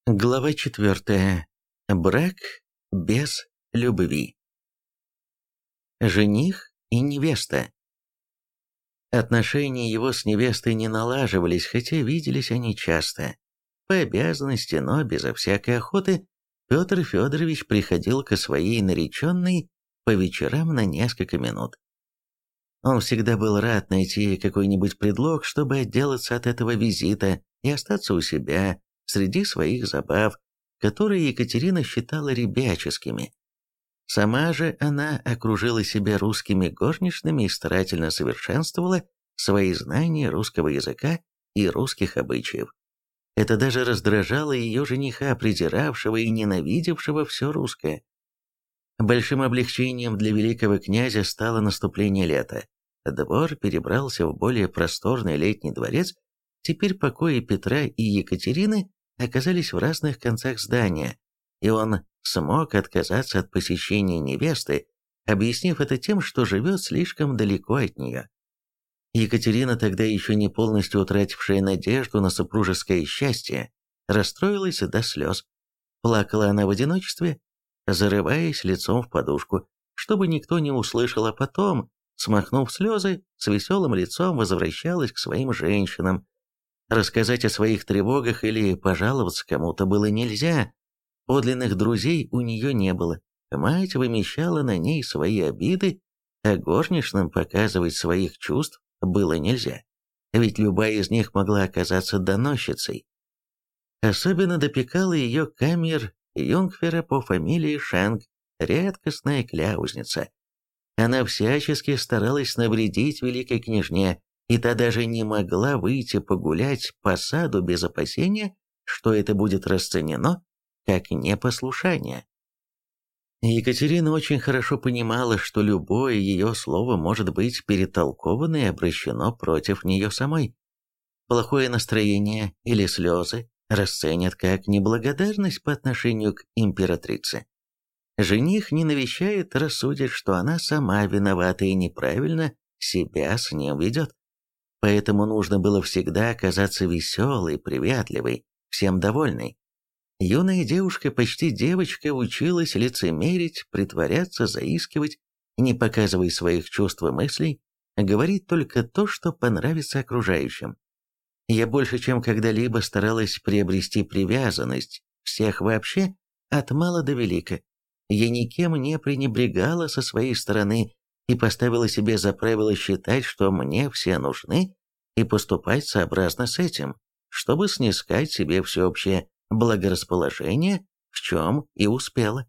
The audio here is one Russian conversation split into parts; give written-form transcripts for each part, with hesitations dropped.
Глава 4. Брак без любви. Жених и невеста. Отношения его с невестой не налаживались, хотя виделись они часто. По обязанности, но безо всякой охоты, Петр Федорович приходил к своей нареченной по вечерам на несколько минут. Он всегда был рад найти какой-нибудь предлог, чтобы отделаться от этого визита и остаться у себя, среди своих забав, которые Екатерина считала ребяческими. Сама же она окружила себя русскими горничными и старательно совершенствовала свои знания русского языка и русских обычаев. Это даже раздражало ее жениха, презиравшего и ненавидевшего все русское. Большим облегчением для великого князя стало наступление лета. Двор перебрался в более просторный летний дворец. Теперь покои Петра и Екатерины оказались в разных концах здания, и он смог отказаться от посещения невесты, объяснив это тем, что живет слишком далеко от нее. Екатерина, тогда еще не полностью утратившая надежду на супружеское счастье, расстроилась до слез. Плакала она в одиночестве, зарываясь лицом в подушку, чтобы никто не услышал, а потом, смахнув слезы, с веселым лицом возвращалась к своим женщинам. Рассказать о своих тревогах или пожаловаться кому-то было нельзя. Подлинных друзей у нее не было. Мать вымещала на ней свои обиды, а горничным показывать своих чувств было нельзя. Ведь любая из них могла оказаться доносчицей. Особенно допекала ее камер-юнгфера по фамилии Шенк, редкостная кляузница. Она всячески старалась навредить великой княжне, и та даже не могла выйти погулять по саду без опасения, что это будет расценено как непослушание. Екатерина очень хорошо понимала, что любое ее слово может быть перетолковано и обращено против нее самой. Плохое настроение или слезы расценят как неблагодарность по отношению к императрице. Жених не навещает, рассудит, что она сама виновата и неправильно себя с ним ведет. Поэтому нужно было всегда оказаться веселой, приветливой, всем довольной. Юная девушка, почти девочка, училась лицемерить, притворяться, заискивать, не показывая своих чувств и мыслей, говорить только то, что понравится окружающим. Я больше, чем когда-либо старалась приобрести привязанность всех вообще, от мала до велика. Я никем не пренебрегала со своей стороны и поставила себе за правило считать, что мне все нужны, и поступать сообразно с этим, чтобы снискать себе всеобщее благорасположение, в чем и успела.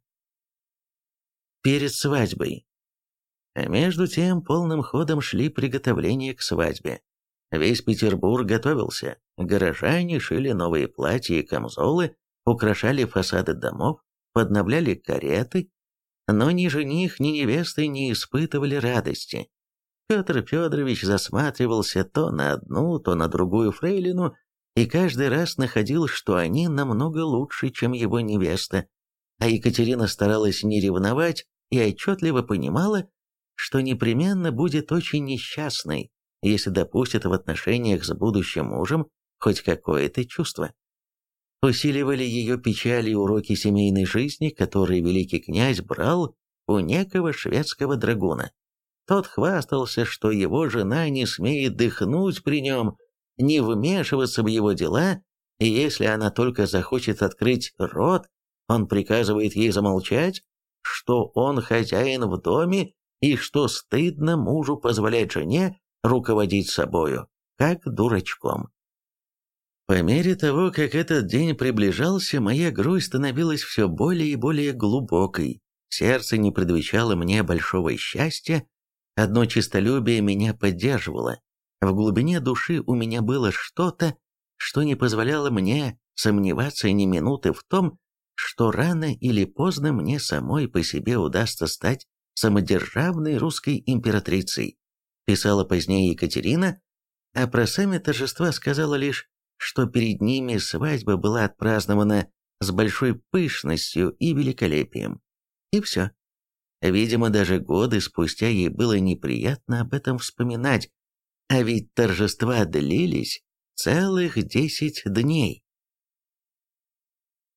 Перед свадьбой. А между тем полным ходом шли приготовления к свадьбе. Весь Петербург готовился, горожане шили новые платья и камзолы, украшали фасады домов, подновляли кареты, но ни жених, ни невеста не испытывали радости. Петр Федорович засматривался то на одну, то на другую фрейлину, и каждый раз находил, что они намного лучше, чем его невеста, а Екатерина старалась не ревновать и отчетливо понимала, что непременно будет очень несчастной, если допустит в отношениях с будущим мужем хоть какое-то чувство. Усиливали ее печали и уроки семейной жизни, которые великий князь брал у некого шведского драгуна. Тот хвастался, что его жена не смеет дыхнуть при нем, не вмешиваться в его дела, и если она только захочет открыть рот, он приказывает ей замолчать, что он хозяин в доме и что стыдно мужу позволять жене руководить собою, как дурачком. По мере того, как этот день приближался, моя грусть становилась все более и более глубокой. Сердце не предвещало мне большого счастья, одно честолюбие меня поддерживало. В глубине души у меня было что-то, что не позволяло мне сомневаться ни минуты в том, что рано или поздно мне самой по себе удастся стать самодержавной русской императрицей, писала позднее Екатерина, а про сами торжества сказала лишь, что перед ними свадьба была отпразднована с большой пышностью и великолепием. И все. Видимо, даже годы спустя ей было неприятно об этом вспоминать, а ведь торжества длились целых 10 дней.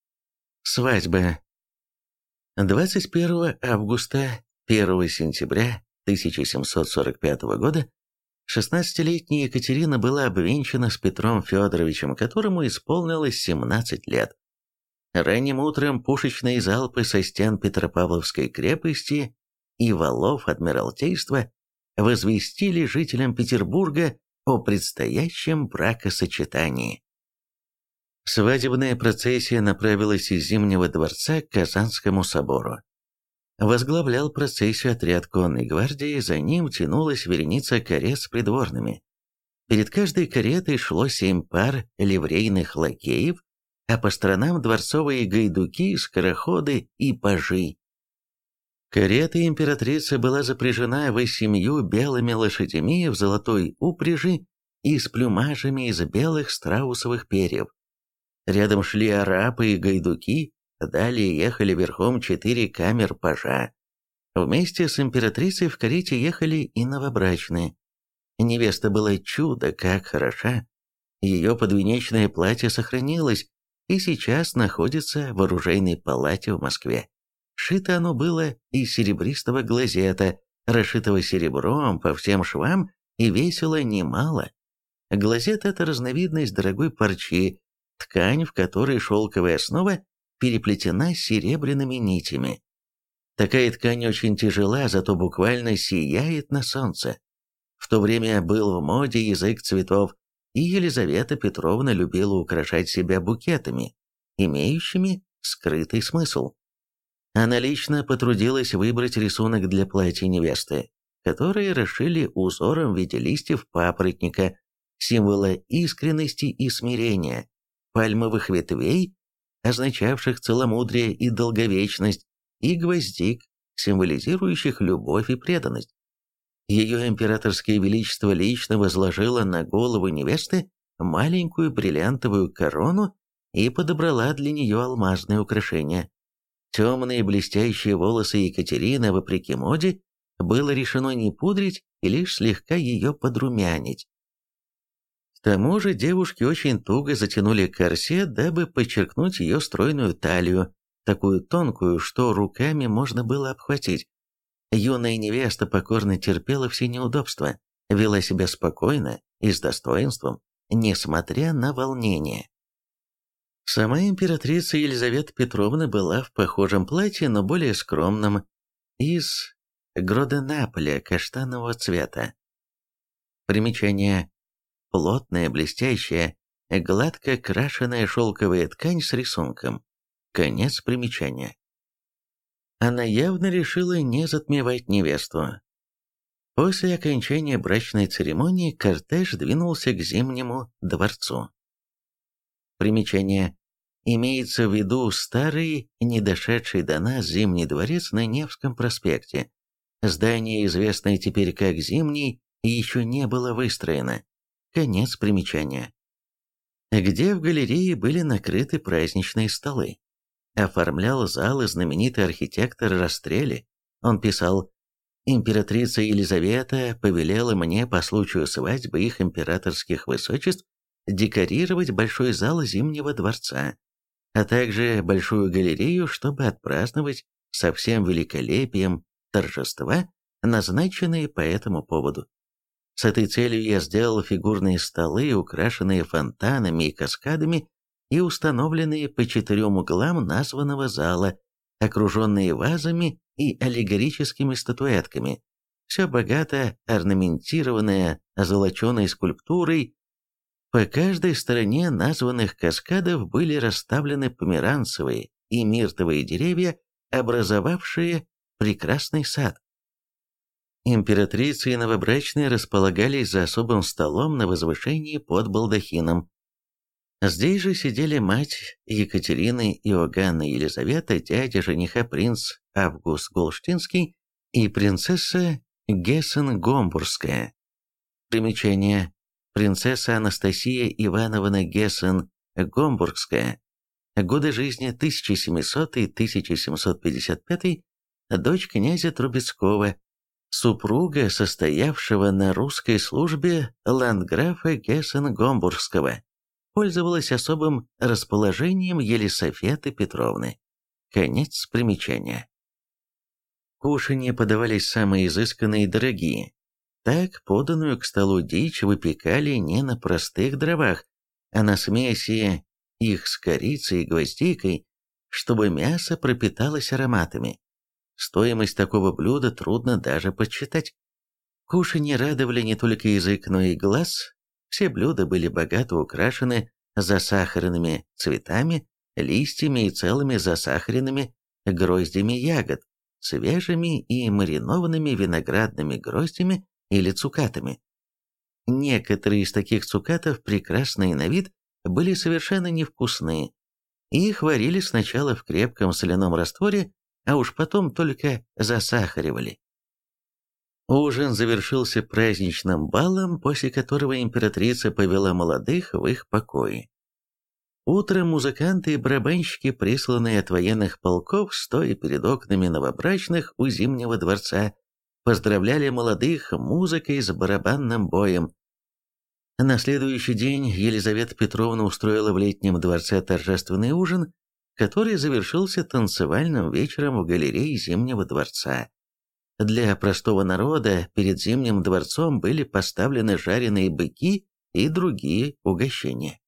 Свадьба. 21 августа, 1 сентября 1745 года 16-летняя Екатерина была обвенчана с Петром Федоровичем, которому исполнилось 17 лет. Ранним утром пушечные залпы со стен Петропавловской крепости и валов Адмиралтейства возвестили жителям Петербурга о предстоящем бракосочетании. Свадебная процессия направилась из Зимнего дворца к Казанскому собору. Возглавлял процессию отряд конной гвардии, за ним тянулась вереница карет с придворными. Перед каждой каретой шло 7 пар ливрейных лакеев, а по сторонам дворцовые гайдуки, скороходы и пажи. Карета императрицы была запряжена 8 белыми лошадьми в золотой упряжи и с плюмажами из белых страусовых перьев. Рядом шли арапы и гайдуки, далее ехали верхом 4 камер-пажа. Вместе с императрицей в карете ехали и новобрачные. Невеста была чудо как хороша. Ее подвенечное платье сохранилось и сейчас находится в оружейной палате в Москве. Шито оно было из серебристого глазета, расшитого серебром по всем швам, и весило немало. Глазет – это разновидность дорогой парчи, ткань, в которой шелковая основа переплетена серебряными нитями. Такая ткань очень тяжела, зато буквально сияет на солнце. В то время был в моде язык цветов, и Елизавета Петровна любила украшать себя букетами, имеющими скрытый смысл. Она лично потрудилась выбрать рисунок для платья невесты, которые расшили узором в виде листьев папоротника, символа искренности и смирения, пальмовых ветвей, означавших целомудрие и долговечность, и гвоздик, символизирующих любовь и преданность. Ее императорское величество лично возложило на голову невесты маленькую бриллиантовую корону и подобрала для нее алмазные украшения. Темные блестящие волосы Екатерины, вопреки моде, было решено не пудрить и лишь слегка ее подрумянить. К тому же девушки очень туго затянули корсет, дабы подчеркнуть ее стройную талию, такую тонкую, что руками можно было обхватить. Юная невеста покорно терпела все неудобства, вела себя спокойно и с достоинством, несмотря на волнение. Сама императрица Елизавета Петровна была в похожем платье, но более скромном, из гроденаполя каштанового цвета. Примечание. Плотная, блестящая, гладко крашеная шелковая ткань с рисунком. Конец примечания. Она явно решила не затмевать невесту. После окончания брачной церемонии кортеж двинулся к Зимнему дворцу. Примечание. Имеется в виду старый, не дошедший до нас Зимний дворец на Невском проспекте. Здание, известное теперь как Зимний, еще не было выстроено. Конец примечания. Где в галерее были накрыты праздничные столы. Оформлял залы знаменитый архитектор Растрелли. Он писал: «Императрица Елизавета повелела мне по случаю свадьбы их императорских высочеств декорировать большой зал Зимнего дворца, а также большую галерею, чтобы отпраздновать со всем великолепием торжества, назначенные по этому поводу. С этой целью я сделал фигурные столы, украшенные фонтанами и каскадами, и установленные по 4 углам названного зала, окруженные вазами и аллегорическими статуэтками, все богато орнаментированное золоченой скульптурой. По каждой стороне названных каскадов были расставлены померанцевые и миртовые деревья, образовавшие прекрасный сад. Императрица и новобрачные располагались за особым столом на возвышении под балдахином. Здесь же сидели мать Екатерины Иоганна Елизавета, дядя жениха принц Август Голштинский и принцесса Гессен-Гомбургская. Примечание. Принцесса Анастасия Ивановна Гессен-Гомбургская. Годы жизни 1700-1755, дочь князя Трубецкого, супруга состоявшего на русской службе ландграфа Гессен-Гомбургского. пользовалась особым расположением Елисаветы Петровны. Конец примечания. Кушанья подавались самые изысканные и дорогие. Так поданную к столу дичь выпекали не на простых дровах, а на смеси их с корицей и гвоздикой, чтобы мясо пропиталось ароматами. Стоимость такого блюда трудно даже подсчитать. Кушанья радовали не только язык, но и глаз. Все блюда были богато украшены засахаренными цветами, листьями и целыми засахаренными гроздями ягод, свежими и маринованными виноградными гроздями или цукатами. Некоторые из таких цукатов, прекрасные на вид, были совершенно невкусные. Их варили сначала в крепком соляном растворе, а уж потом только засахаривали. Ужин завершился праздничным балом, после которого императрица повела молодых в их покои. Утром музыканты и барабанщики, присланные от военных полков, стоя перед окнами новобрачных у Зимнего дворца, поздравляли молодых музыкой с барабанным боем. На следующий день Елизавета Петровна устроила в Летнем дворце торжественный ужин, который завершился танцевальным вечером в галерее Зимнего дворца. Для простого народа перед Зимним дворцом были поставлены жареные быки и другие угощения.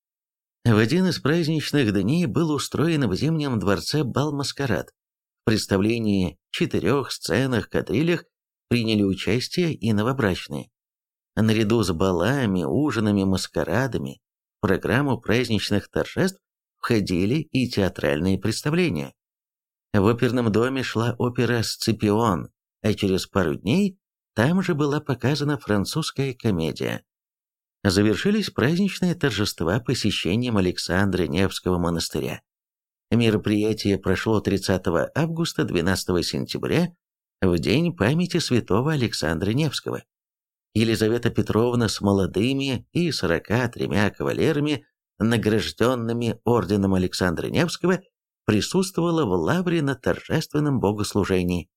В один из праздничных дней был устроен в Зимнем дворце бал-маскарад. В представлении 4 сценах, кадрилях приняли участие и новобрачные. Наряду с балами, ужинами, маскарадами в программу праздничных торжеств входили и театральные представления. В оперном доме шла опера «Сципион», а через пару дней там же была показана французская комедия. Завершились праздничные торжества посещением Александра Невского монастыря. Мероприятие прошло 30 августа, 12 сентября, в день памяти святого Александра Невского. Елизавета Петровна с молодыми и 43 кавалерами, награжденными орденом Александра Невского, присутствовала в лавре на торжественном богослужении.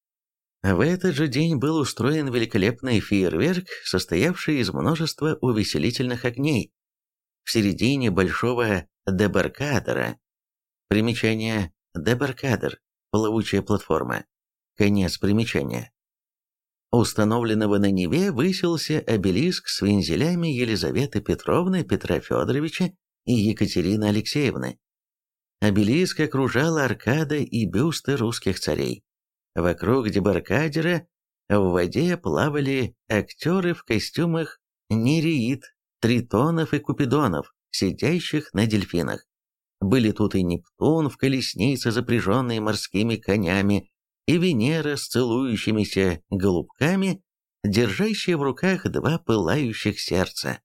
В этот же день был устроен великолепный фейерверк, состоявший из множества увеселительных огней. В середине большого дебаркадера, примечание дебаркадер, плавучая платформа, конец примечания, установленного на Неве, высился обелиск с вензелями Елизаветы Петровны, Петра Федоровича и Екатерины Алексеевны. Обелиск окружала аркада и бюсты русских царей. Вокруг дебаркадера в воде плавали актеры в костюмах нереид, тритонов и купидонов, сидящих на дельфинах. Были тут и Нептун в колеснице, запряженной морскими конями, и Венера с целующимися голубками, держащая в руках 2 пылающих сердца.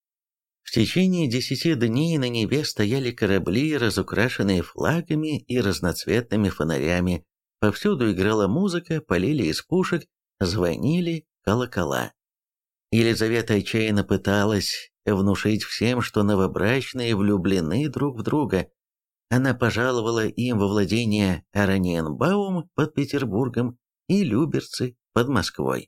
В течение 10 дней на Неве стояли корабли, разукрашенные флагами и разноцветными фонарями. Повсюду играла музыка, полили из пушек, звонили колокола. Елизавета отчаянно пыталась внушить всем, что новобрачные влюблены друг в друга. Она пожаловала им во владение Ораниенбаум под Петербургом и Люберцы под Москвой.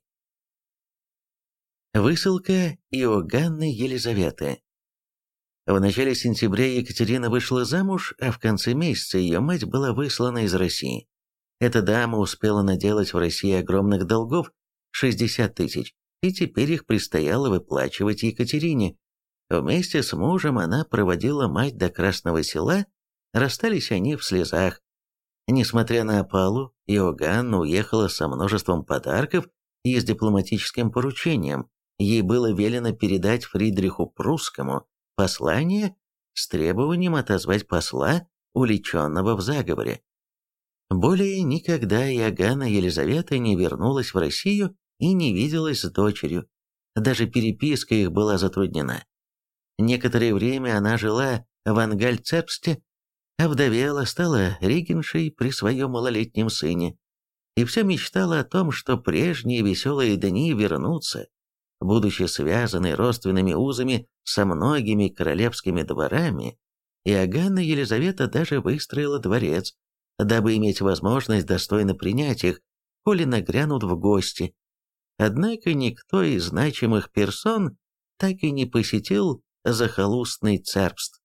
Высылка Иоганны Елизаветы. В начале сентября Екатерина вышла замуж, а в конце месяца ее мать была выслана из России. Эта дама успела наделать в России огромных долгов, 60 тысяч, и теперь их предстояло выплачивать Екатерине. Вместе с мужем она проводила мать до Красного Села, расстались они в слезах. Несмотря на опалу, Иоганна уехала со множеством подарков и с дипломатическим поручением. Ей было велено передать Фридриху Прусскому послание с требованием отозвать посла, уличенного в заговоре. Более никогда Иоганна Елизавета не вернулась в Россию и не виделась с дочерью. Даже переписка их была затруднена. Некоторое время она жила в Ангальцепсте, овдовела, стала регеншей при своем малолетнем сыне, и все мечтала о том, что прежние веселые дни вернутся. Будучи связанной родственными узами со многими королевскими дворами, Иоганна Елизавета даже выстроила дворец, дабы иметь возможность достойно принять их, коли нагрянут в гости. Однако никто из значимых персон так и не посетил захолустный царств.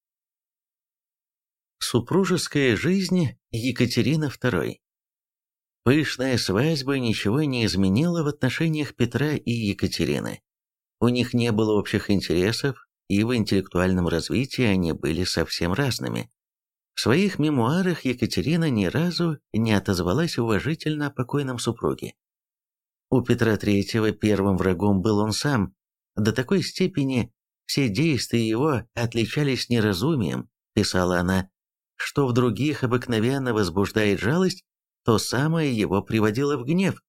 Супружеская жизнь Екатерины II. Пышная свадьба ничего не изменила в отношениях Петра и Екатерины. У них не было общих интересов, и в интеллектуальном развитии они были совсем разными. В своих мемуарах Екатерина ни разу не отозвалась уважительно о покойном супруге. У Петра III первым врагом был он сам. До такой степени все действия его отличались неразумием, писала она, что в других обыкновенно возбуждает жалость, то самое его приводило в гнев.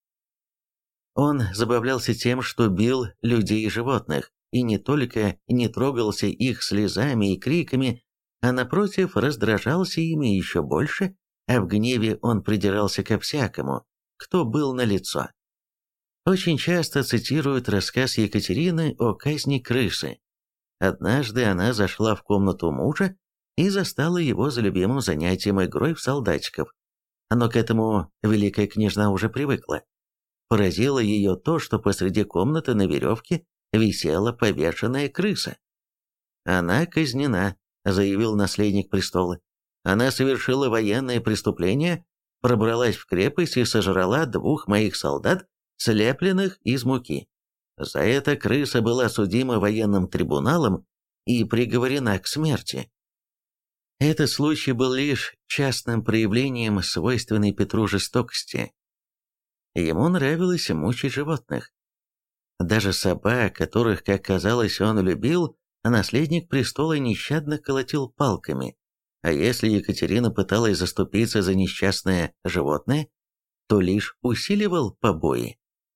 Он забавлялся тем, что бил людей и животных, и не только не трогался их слезами и криками, а напротив раздражался ими еще больше, а в гневе он придирался ко всякому, кто был налицо. Очень часто цитируют рассказ Екатерины о казни крысы. Однажды она зашла в комнату мужа и застала его за любимым занятием игрой в солдатиков. Но к этому великая княжна уже привыкла. Поразило ее то, что посреди комнаты на веревке висела повешенная крыса. «Она казнена», — заявил наследник престола. «Она совершила военное преступление, пробралась в крепость и сожрала 2 моих солдат, слепленных из муки. За это крыса была судима военным трибуналом и приговорена к смерти». Этот случай был лишь частным проявлением свойственной Петру жестокости. Ему нравилось мучить животных. Даже собак, которых, как казалось, он любил, наследник престола нещадно колотил палками, а если Екатерина пыталась заступиться за несчастное животное, то лишь усиливал побои.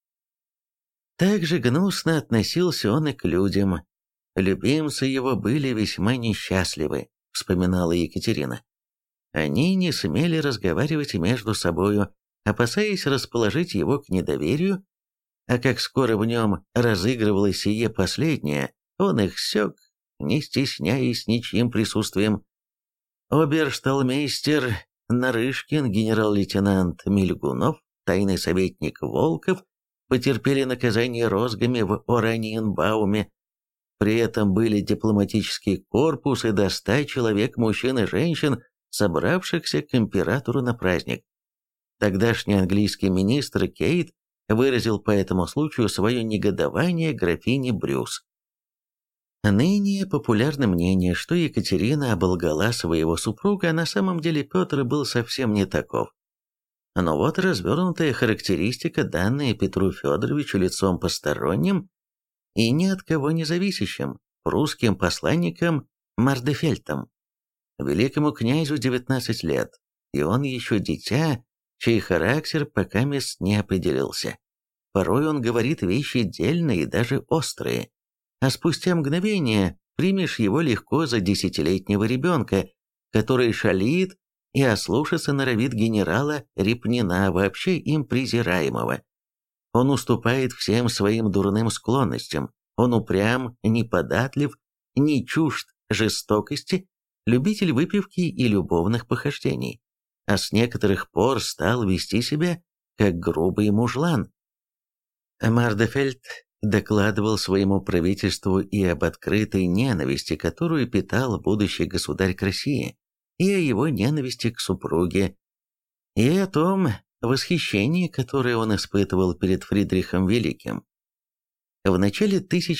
Также гнусно относился он и к людям. Любимцы его были весьма несчастливы, вспоминала Екатерина. Они не смели разговаривать между собою, опасаясь расположить его к недоверию, а как скоро в нем разыгрывалось сие последнее, он их сёк, не стесняясь ничьим присутствием. Обершталмейстер Нарышкин, генерал-лейтенант Мильгунов, тайный советник Волков потерпели наказание розгами в Ораниенбауме. При этом были дипломатический корпус и до 100 человек мужчин и женщин, собравшихся к императору на праздник. Тогдашний английский министр Кейт выразил по этому случаю свое негодование графине Брюс. Ныне популярно мнение, что Екатерина оболгала своего супруга, а на самом деле Петр был совсем не таков. Но вот развернутая характеристика, данная Петру Федоровичу лицом посторонним и ни от кого не зависящим, русским посланником Мардефельтом. Великому князю 19 лет, и он еще дитя, чей характер покамест не определился. Порой он говорит вещи дельные и даже острые, а спустя мгновение примешь его легко за 10-летнего ребенка, который шалит и ослушаться норовит генерала Репнина, вообще им презираемого. Он уступает всем своим дурным склонностям, он упрям, неподатлив, не чужд жестокости, любитель выпивки и любовных похождений, а с некоторых пор стал вести себя как грубый мужлан. Мардефельд докладывал своему правительству и об открытой ненависти, которую питал будущий государь к России, и о его ненависти к супруге, и о том восхищении, которое он испытывал перед Фридрихом Великим. В начале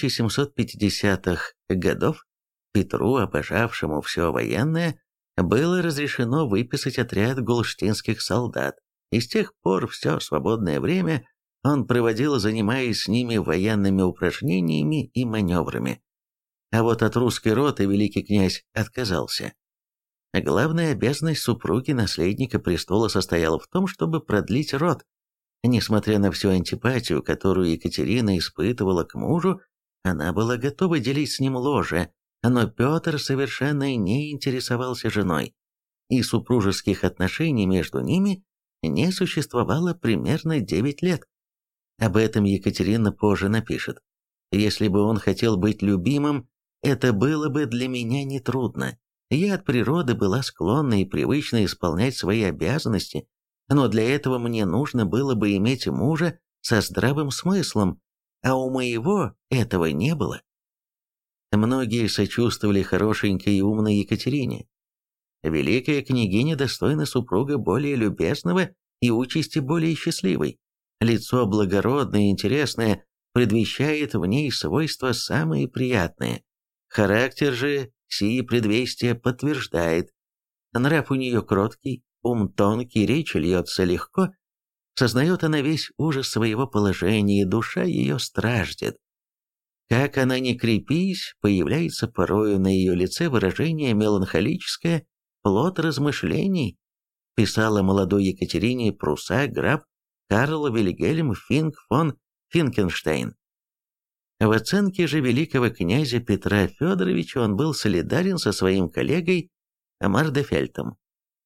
1750-х годов Петру, обожавшему все военное, было разрешено выписать отряд голштинских солдат, и с тех пор все свободное время он проводил, занимаясь с ними военными упражнениями и маневрами. А вот от русской роты великий князь отказался. Главная обязанность супруги наследника престола состояла в том, чтобы продлить род. Несмотря на всю антипатию, которую Екатерина испытывала к мужу, она была готова делить с ним ложе, но Петр совершенно не интересовался женой, и супружеских отношений между ними не существовало примерно 9 лет. Об этом Екатерина позже напишет. «Если бы он хотел быть любимым, это было бы для меня нетрудно. Я от природы была склонна и привычна исполнять свои обязанности, но для этого мне нужно было бы иметь мужа со здравым смыслом, а у моего этого не было». Многие сочувствовали хорошенькой и умной Екатерине. Великая княгиня достойна супруга более любезного и участи более счастливой. Лицо благородное и интересное предвещает в ней свойства самые приятные. Характер же сии предвестия подтверждает. Нрав у нее кроткий, ум тонкий, речь льется легко. Сознает она весь ужас своего положения, и душа ее страждет. Как она ни крепись, появляется порою на ее лице выражение меланхолическое, плод размышлений, писала молодой Екатерине Пруссак граф Карл Вильгельм Финк фон Финкенштейн. В оценке же великого князя Петра Федоровича он был солидарен со своим коллегой Мардефельтом.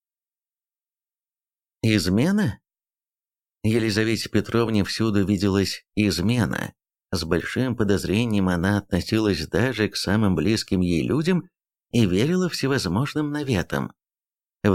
Измена? Елизавете Петровне всюду виделась измена. С большим подозрением она относилась даже к самым близким ей людям и верила всевозможным наветам. В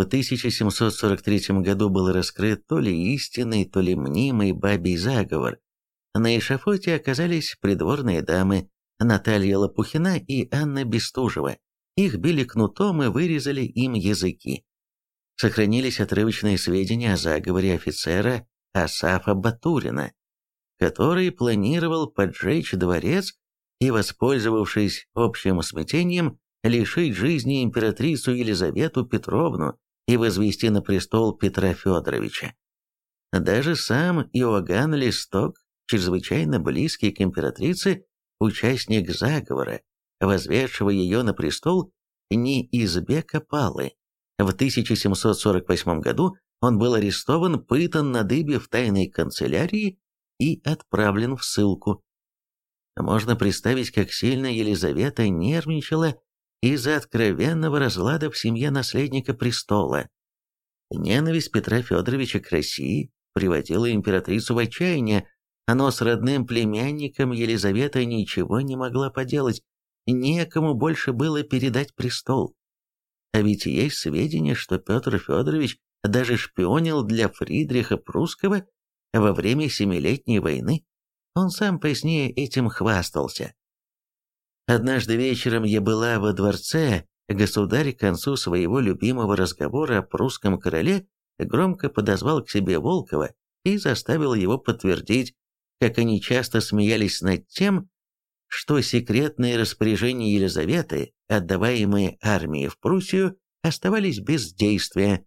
1743 году был раскрыт то ли истинный, то ли мнимый бабий заговор. На эшафоте оказались придворные дамы Наталья Лопухина и Анна Бестужева. Их били кнутом и вырезали им языки. Сохранились отрывочные сведения о заговоре офицера Асафа Батурина, который планировал поджечь дворец и, воспользовавшись общим смятением, лишить жизни императрицу Елизавету Петровну и возвести на престол Петра Федоровича. Даже сам Иоганн Листок, чрезвычайно близкий к императрице, участник заговора, возведшего ее на престол не из бека Палы. В 1748 году он был арестован, пытан на дыбе в тайной канцелярии и отправлен в ссылку. Можно представить, как сильно Елизавета нервничала из-за откровенного разлада в семье наследника престола. Ненависть Петра Федоровича к России приводила императрицу в отчаяние, но с родным племянником Елизавета ничего не могла поделать, некому больше было передать престол. А ведь есть сведения, что Петр Федорович даже шпионил для Фридриха Прусского во время Семилетней войны. Он сам позднее этим хвастался. Однажды вечером я была во дворце, государь к концу своего любимого разговора о прусском короле громко подозвал к себе Волкова и заставил его подтвердить, как они часто смеялись над тем, что секретные распоряжения Елизаветы, отдаваемые армии в Пруссию, оставались без действия.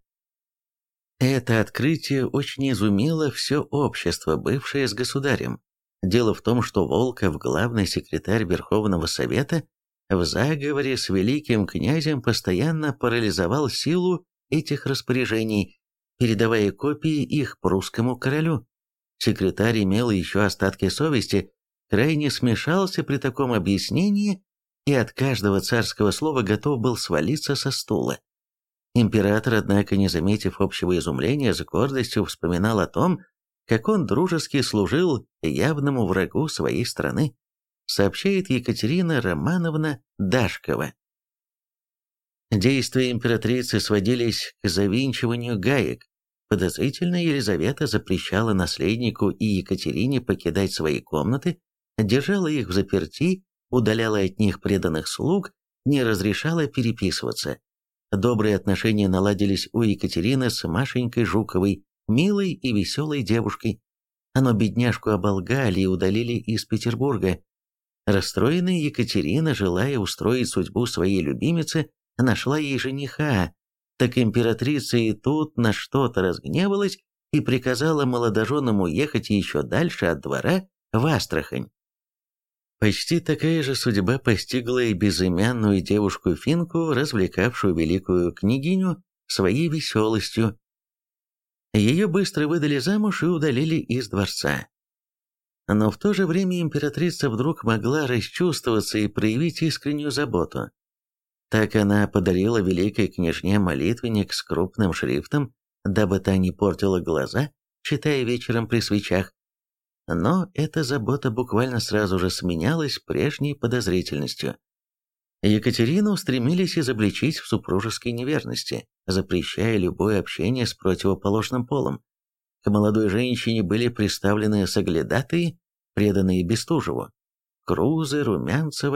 Это открытие очень изумило все общество, бывшее с государем. Дело в том, что Волков, главный секретарь Верховного Совета, в заговоре с великим князем постоянно парализовал силу этих распоряжений, передавая копии их прусскому королю. Секретарь имел еще остатки совести, крайне смешался при таком объяснении и от каждого царского слова готов был свалиться со стула. Император, однако, не заметив общего изумления, с гордостью вспоминал о том, как он дружески служил явному врагу своей страны, сообщает Екатерина Романовна Дашкова. Действия императрицы сводились к завинчиванию гаек. Подозрительная Елизавета запрещала наследнику и Екатерине покидать свои комнаты, держала их взаперти, удаляла от них преданных слуг, не разрешала переписываться. Добрые отношения наладились у Екатерины с Машенькой Жуковой, милой и веселой девушкой. Но бедняжку оболгали и удалили из Петербурга. Расстроенная Екатерина, желая устроить судьбу своей любимицы, нашла ей жениха. Так императрица и тут на что-то разгневалась и приказала молодоженам уехать еще дальше от двора в Астрахань. Почти такая же судьба постигла и безымянную девушку Финку, развлекавшую великую княгиню своей веселостью. Ее быстро выдали замуж и удалили из дворца. Но в то же время императрица вдруг могла расчувствоваться и проявить искреннюю заботу. Так она подарила великой княжне молитвенник с крупным шрифтом, дабы та не портила глаза, читая вечером при свечах. Но эта забота буквально сразу же сменялась прежней подозрительностью. Екатерину стремились изобличить в супружеской неверности, запрещая любое общение с противоположным полом. К молодой женщине были представлены соглядатые, преданные Бестужеву, Крузы, Румянцева,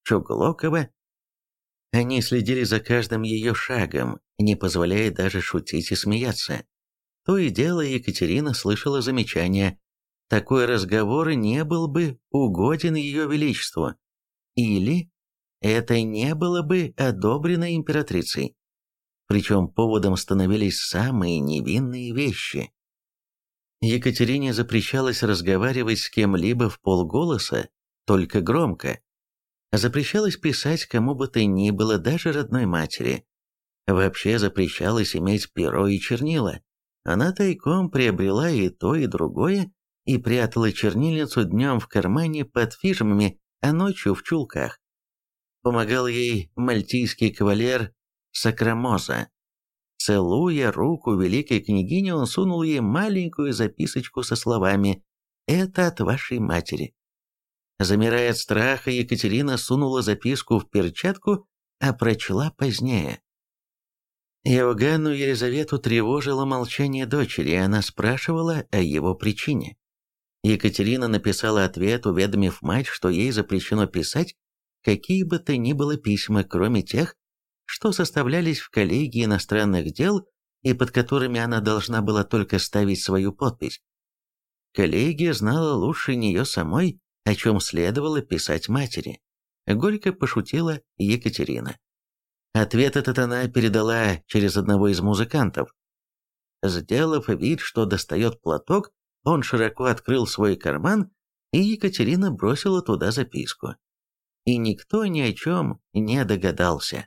Чуглокова. Они следили за каждым ее шагом, не позволяя даже шутить и смеяться. То и дело Екатерина слышала замечания: такой разговор не был бы угоден ее величеству, или это не было бы одобрено императрицей. Причем поводом становились самые невинные вещи. Екатерине запрещалось разговаривать с кем-либо вполголоса, только громко. Запрещалось писать кому бы то ни было, даже родной матери. Вообще запрещалось иметь перо и чернила. Она тайком приобрела и то, и другое, и прятала чернильницу днем в кармане под фижмами, а ночью в чулках. Помогал ей мальтийский кавалер Сакрамоза. Целуя руку великой княгини, он сунул ей маленькую записочку со словами: «Это от вашей матери». Замирая от страха, Екатерина сунула записку в перчатку, а прочла позднее. Иоганну Елизавету тревожило молчание дочери, и она спрашивала о его причине. Екатерина написала ответ, уведомив мать, что ей запрещено писать какие бы то ни было письма, кроме тех, что составлялись в коллегии иностранных дел и под которыми она должна была только ставить свою подпись. Коллегия знала лучше нее самой, о чем следовало писать матери. Горько пошутила Екатерина. Ответ этот она передала через одного из музыкантов. Сделав вид, что достает платок, он широко открыл свой карман, и Екатерина бросила туда записку. И никто ни о чем не догадался.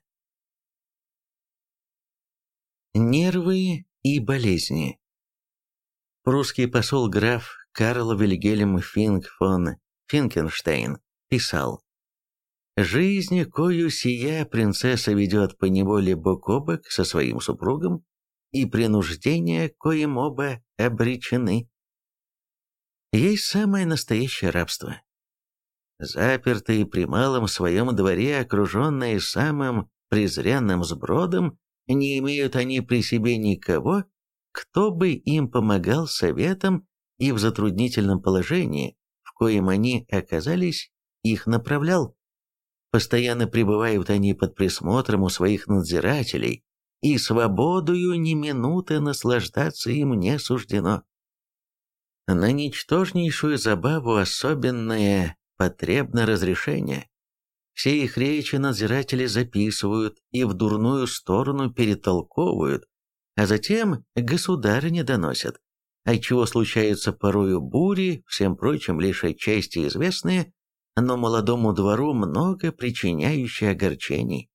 Нервы и болезни. Прусский посол граф Карл Вильгельм Финк фон Финкенштейн писал: «Жизнь, кою сия принцесса ведет поневоле бок о бок со своим супругом, и принуждение, коим оба обречены, есть самое настоящее рабство. Запертые при малом своем дворе, окруженные самым презренным сбродом, не имеют они при себе никого, кто бы им помогал советом, и в затруднительном положении, в коем они оказались, их направлял. Постоянно пребывают они под присмотром у своих надзирателей, и свободою ни минуты наслаждаться им не суждено. На ничтожнейшую забаву особенное потребно разрешение. Все их речи надзиратели записывают и в дурную сторону перетолковывают, а затем государыне доносят, отчего случаются порою бури, всем прочим лишь отчасти известные, но молодому двору много причиняющие огорчений.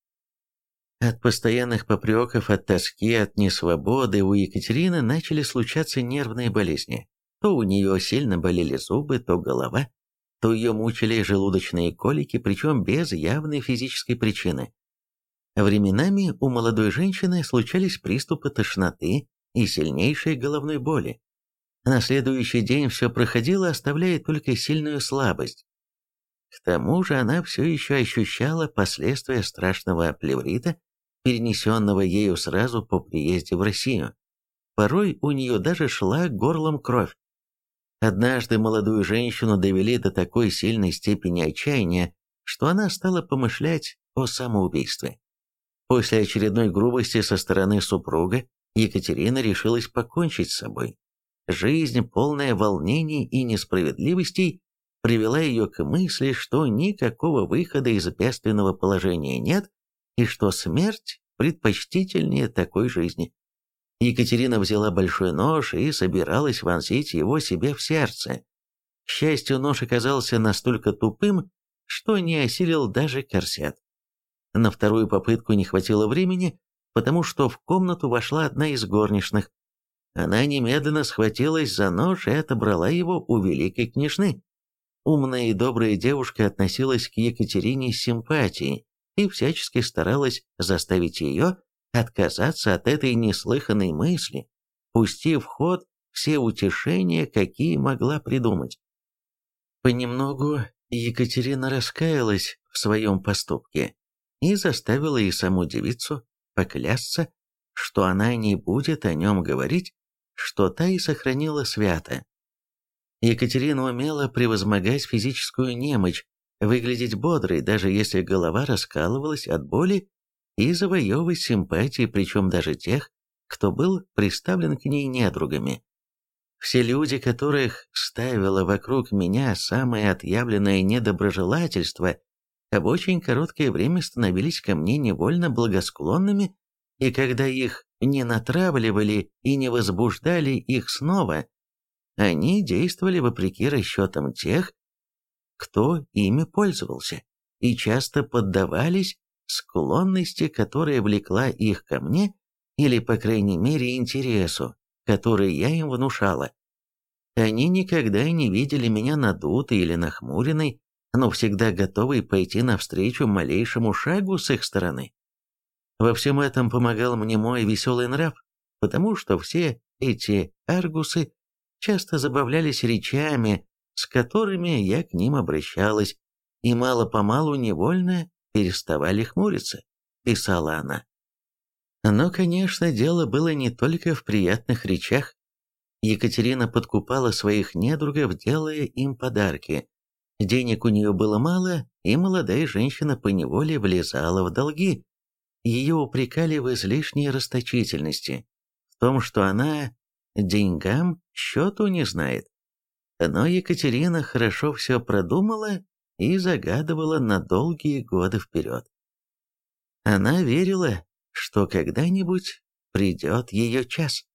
От постоянных попреков, от тоски, от несвободы у Екатерины начали случаться нервные болезни. То у нее сильно болели зубы, то голова, то ее мучили желудочные колики, причем без явной физической причины. Временами у молодой женщины случались приступы тошноты и сильнейшей головной боли. На следующий день все проходило, оставляя только сильную слабость. К тому же она все еще ощущала последствия страшного плеврита, перенесенного ею сразу по приезде в Россию. Порой у нее даже шла горлом кровь. Однажды молодую женщину довели до такой сильной степени отчаяния, что она стала помышлять о самоубийстве. После очередной грубости со стороны супруга Екатерина решилась покончить с собой. Жизнь, полная волнений и несправедливостей, привела ее к мысли, что никакого выхода из бедственного положения нет, и что смерть предпочтительнее такой жизни. Екатерина взяла большой нож и собиралась вонзить его себе в сердце. К счастью, нож оказался настолько тупым, что не осилил даже корсет. На вторую попытку не хватило времени, потому что в комнату вошла одна из горничных. Она немедленно схватилась за нож и отобрала его у великой княжны. Умная и добрая девушка относилась к Екатерине с симпатией и всячески старалась заставить ее отказаться от этой неслыханной мысли, пустив в ход все утешения, какие могла придумать. Понемногу Екатерина раскаялась в своем поступке и заставила и саму девицу поклясться, что она не будет о нем говорить, что та и сохранила свято. Екатерина умела превозмогать физическую немощь, выглядеть бодрой, даже если голова раскалывалась от боли, и завоевывать симпатии, причем даже тех, кто был приставлен к ней недругами. Все люди, которых ставило вокруг меня самое отъявленное недоброжелательство, в очень короткое время становились ко мне невольно благосклонными, и когда их не натравливали и не возбуждали их снова, они действовали вопреки расчетам тех, кто ими пользовался, и часто поддавались склонности, которая влекла их ко мне, или, по крайней мере, интересу, который я им внушала. Они никогда не видели меня надутой или нахмуренной, но всегда готовой пойти навстречу малейшему шагу с их стороны. Во всем этом помогал мне мой веселый нрав, потому что все эти аргусы часто забавлялись речами, с которыми я к ним обращалась, и мало-помалу невольно переставали хмуриться, писала она. Но, конечно, дело было не только в приятных речах. Екатерина подкупала своих недругов, делая им подарки. Денег у нее было мало, и молодая женщина поневоле влезала в долги. Ее упрекали в излишней расточительности, в том, что она деньгам счету не знает. Но Екатерина хорошо все продумала и загадывала на долгие годы вперед. Она верила, что когда-нибудь придет ее час.